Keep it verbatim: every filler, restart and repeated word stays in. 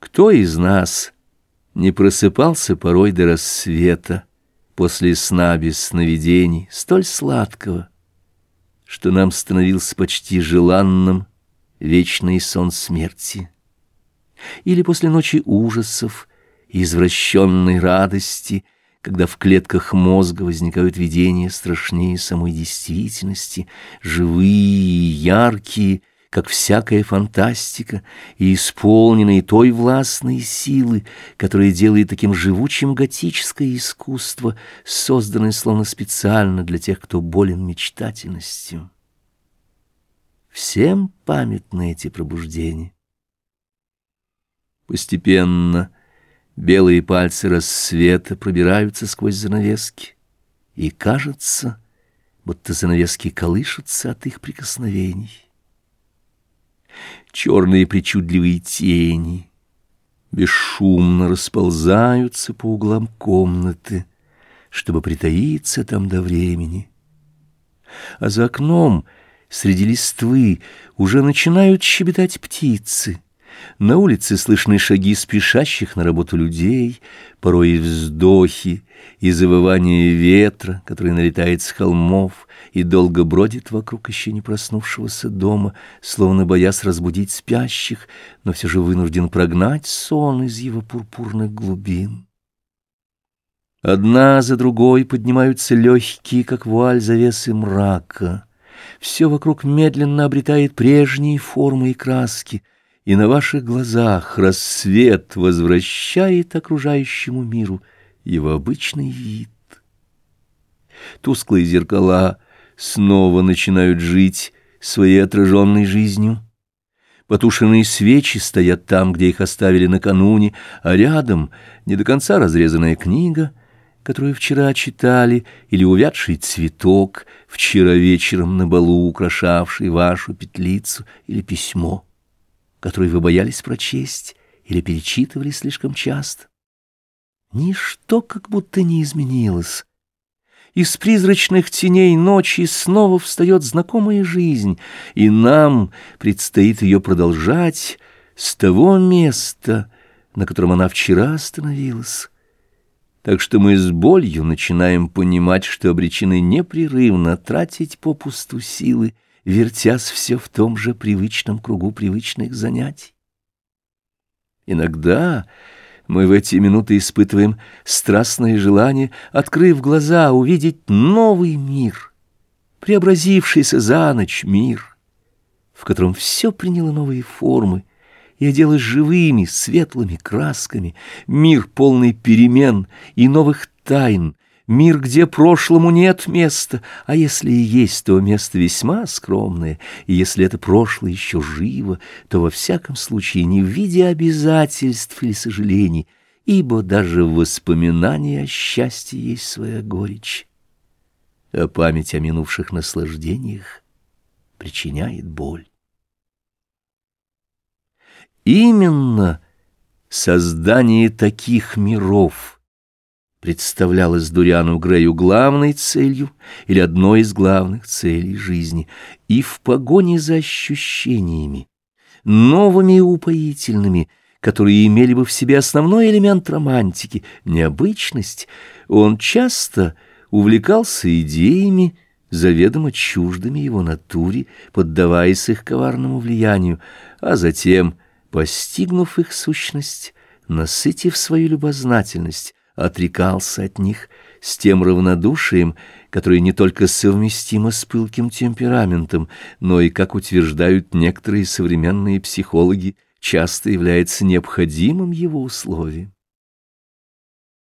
Кто из нас не просыпался порой до рассвета, после сна без сновидений, столь сладкого, что нам становился почти желанным вечный сон смерти? Или после ночи ужасов и извращенной радости, когда в клетках мозга возникают видения страшнее самой действительности, живые и яркие, как всякая фантастика, и исполненные той властной силы, которая делает таким живучим готическое искусство, созданное словно специально для тех, кто болен мечтательностью. Всем памятны эти пробуждения. Постепенно белые пальцы рассвета пробираются сквозь занавески, и кажется, будто занавески колышутся от их прикосновений. Черные причудливые тени бесшумно расползаются по углам комнаты, чтобы притаиться там до времени. А за окном среди листвы уже начинают щебетать птицы. На улице слышны шаги спешащих на работу людей, порой и вздохи, и завывание ветра, который налетает с холмов и долго бродит вокруг еще не проснувшегося дома, словно боясь разбудить спящих, но все же вынужден прогнать сон из его пурпурных глубин. Одна за другой поднимаются легкие, как вуаль, завесы мрака. Все вокруг медленно обретает прежние формы и краски, и на ваших глазах рассвет возвращает окружающему миру его обычный вид. Тусклые зеркала снова начинают жить своей отраженной жизнью. Потушенные свечи стоят там, где их оставили накануне, а рядом не до конца разрезанная книга, которую вчера читали, или увядший цветок, вчера вечером на балу украшавший вашу петлицу, или письмо, которое вы боялись прочесть или перечитывали слишком часто. Ничто как будто не изменилось. Из призрачных теней ночи снова встает знакомая жизнь, и нам предстоит ее продолжать с того места, на котором она вчера остановилась. Так что мы с болью начинаем понимать, что обречены непрерывно тратить попусту силы, вертясь все в том же привычном кругу привычных занятий. Иногда мы в эти минуты испытываем страстное желание, открыв глаза, увидеть новый мир, преобразившийся за ночь мир, в котором все приняло новые формы и оделось живыми, светлыми красками, мир полный перемен и новых тайн, мир, где прошлому нет места, а если и есть, то место весьма скромное, и если это прошлое еще живо, то во всяком случае не в виде обязательств или сожалений, ибо даже в воспоминании о счастье есть своя горечь, а память о минувших наслаждениях причиняет боль. Именно создание таких миров представлялось Дориану Грею главной целью или одной из главных целей жизни, и в погоне за ощущениями, новыми и упоительными, которые имели бы в себе основной элемент романтики, необычность, он часто увлекался идеями, заведомо чуждыми его натуре, поддаваясь их коварному влиянию, а затем, постигнув их сущность, насытив свою любознательность, отрекался от них с тем равнодушием, которое не только совместимо с пылким темпераментом, но и, как утверждают некоторые современные психологи, часто является необходимым его условием.